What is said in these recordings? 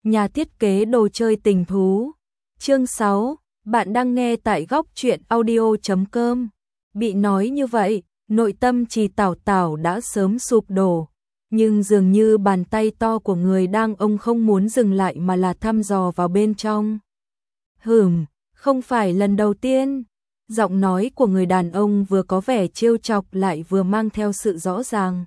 nhà thiết kế đồ chơi tình thú. Chương 6, bạn đang nghe tại góc truyện audio.com. Bị nói như vậy, nội tâm Trì Tảo Tảo đã sớm sụp đổ, nhưng dường như bàn tay to của người đàn ông không muốn dừng lại mà là thăm dò vào bên trong. Không phải lần đầu tiên. Giọng nói của người đàn ông vừa có vẻ trêu chọc lại vừa mang theo sự rõ ràng.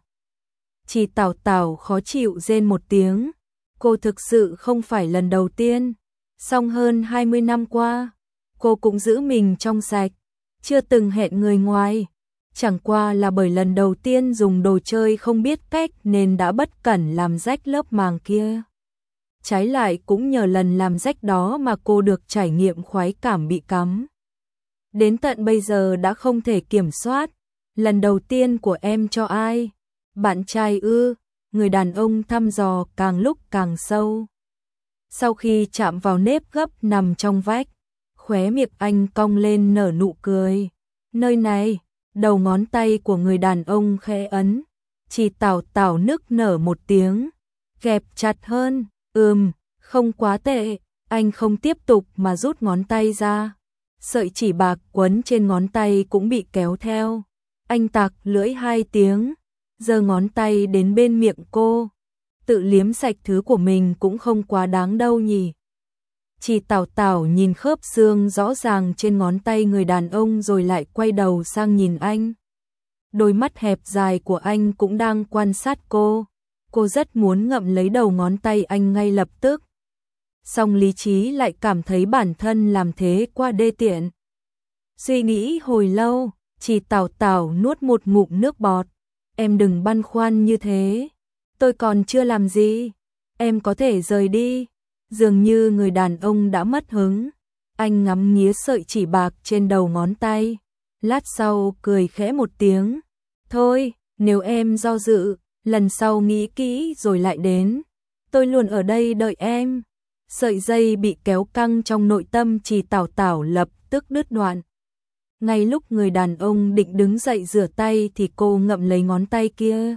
Trì Tảo Tảo khó chịu rên một tiếng. Cô thực sự không phải lần đầu tiên. Song hơn 20 năm qua, cô cũng giữ mình trong sạch, chưa từng hẹn người ngoài. Chẳng qua là bởi lần đầu tiên dùng đồ chơi không biết cách nên đã bất cẩn làm rách lớp màng kia. Trái lại cũng nhờ lần làm rách đó mà cô được trải nghiệm khoái cảm bị cắm. Đến tận bây giờ đã không thể kiểm soát. Lần đầu tiên của em cho ai? Bạn trai ư? Người đàn ông thăm dò càng lúc càng sâu. Sau khi chạm vào nếp gấp nằm trong vách, khóe miệng anh cong lên nở nụ cười. Nơi này, đầu ngón tay của người đàn ông khẽ ấn. Trì Tảo Tảo nức nở một tiếng, kẹp chặt hơn. Không quá tệ. Anh không tiếp tục mà rút ngón tay ra. Sợi chỉ bạc quấn trên ngón tay cũng bị kéo theo. Anh tặc lưỡi 2 tiếng, giơ ngón tay đến bên miệng cô. Tự liếm sạch thứ của mình cũng không quá đáng đâu nhỉ. Trì Tảo Tảo nhìn khớp xương rõ ràng trên ngón tay người đàn ông rồi lại quay đầu sang nhìn anh. Đôi mắt hẹp dài của anh cũng đang quan sát cô. Cô rất muốn ngậm lấy đầu ngón tay anh ngay lập tức. Song lý trí lại cảm thấy bản thân làm thế quá đê tiện. Suy nghĩ hồi lâu, Trì Tảo Tảo nuốt một ngụm nước bọt. Em đừng băn khoăn như thế. Tôi còn chưa làm gì. Em có thể rời đi. Dường như người đàn ông đã mất hứng. Anh ngắm nghía sợi chỉ bạc trên đầu ngón tay. Lát sau cười khẽ một tiếng. Thôi, nếu em do dự, lần sau nghĩ kỹ rồi lại đến. Tôi luôn ở đây đợi em. Sợi dây bị kéo căng trong nội tâm Trì Tảo Tảo lập tức đứt đoạn. Ngay lúc người đàn ông định đứng dậy rửa tay thì cô ngậm lấy ngón tay kia.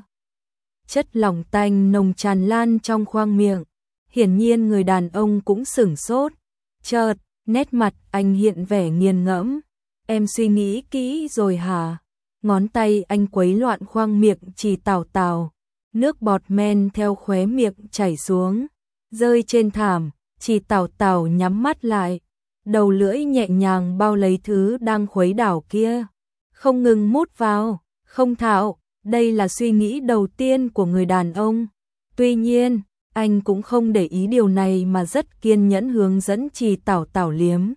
Chất lỏng tanh nồng tràn lan trong khoang miệng. Hiển nhiên người đàn ông cũng sửng sốt. Chợt, nét mặt anh hiện vẻ nghiền ngẫm. Em suy nghĩ kỹ rồi hả? Ngón tay anh quấy loạn khoang miệng Trì Tảo Tảo. Nước bọt men theo khóe miệng chảy xuống, rơi trên thảm. Trì Tảo Tảo nhắm mắt lại, đầu lưỡi nhẹ nhàng bao lấy thứ đang khuấy đảo kia, không ngừng mút vào, không thạo. Đây là suy nghĩ đầu tiên của người đàn ông. Tuy nhiên, anh cũng không để ý điều này mà rất kiên nhẫn hướng dẫn Trì Tảo Tảo liếm.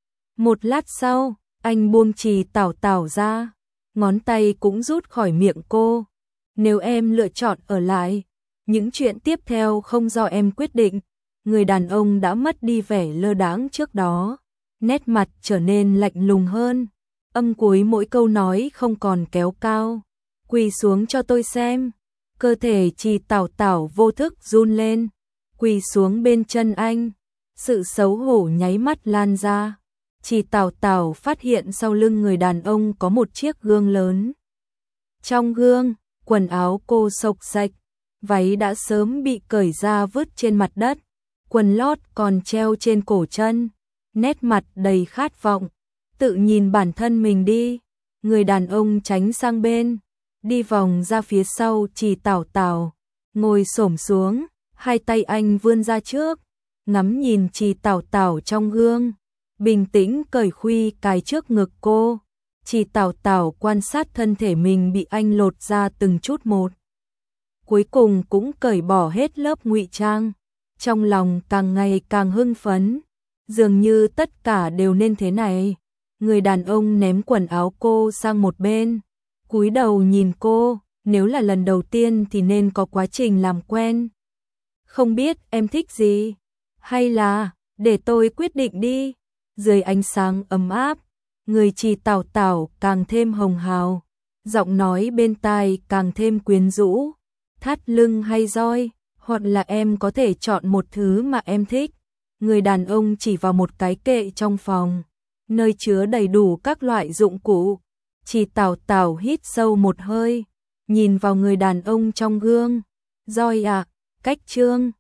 Một lát sau, anh buông Trì Tảo Tảo ra, ngón tay cũng rút khỏi miệng cô. Nếu em lựa chọn ở lại, những chuyện tiếp theo không do em quyết định. Người đàn ông đã mất đi vẻ lơ đãng trước đó, nét mặt trở nên lạnh lùng hơn. Âm cuối mỗi câu nói không còn kéo cao. Quỳ xuống cho tôi xem. Cơ thể Trì Tảo Tảo vô thức run lên, quỳ xuống bên chân anh. Sự xấu hổ nháy mắt lan ra. Trì Tảo Tảo phát hiện sau lưng người đàn ông có một chiếc gương lớn. Trong gương, quần áo cô xộc xạch, váy đã sớm bị cởi ra vứt trên mặt đất, quần lót còn treo trên cổ chân, nét mặt đầy khát vọng, tự nhìn bản thân mình đi. Người đàn ông tránh sang bên, đi vòng ra phía sau Trì Tảo Tảo, ngồi xổm xuống, hai tay anh vươn ra trước, ngắm nhìn Trì Tảo Tảo trong gương, bình tĩnh cởi khuy cài trước ngực cô. Trì Tảo Tảo quan sát thân thể mình bị anh lột ra từng chút một. Cuối cùng cũng cởi bỏ hết lớp ngụy trang. Trong lòng càng ngày càng hưng phấn. Dường như tất cả đều nên thế này. Người đàn ông ném quần áo cô sang một bên, cúi đầu nhìn cô. Nếu là lần đầu tiên thì nên có quá trình làm quen. Không biết em thích gì? Hay là để tôi quyết định đi. Dưới ánh sáng ấm áp, người Trì Tảo Tảo càng thêm hồng hào, giọng nói bên tai càng thêm quyến rũ. Thắt lưng hay roi, hoặc là em có thể chọn một thứ mà em thích. Người đàn ông chỉ vào một cái kệ trong phòng, nơi chứa đầy đủ các loại dụng cụ. Trì Tảo Tảo hít sâu một hơi, nhìn vào người đàn ông trong gương. Roi à, cách trương,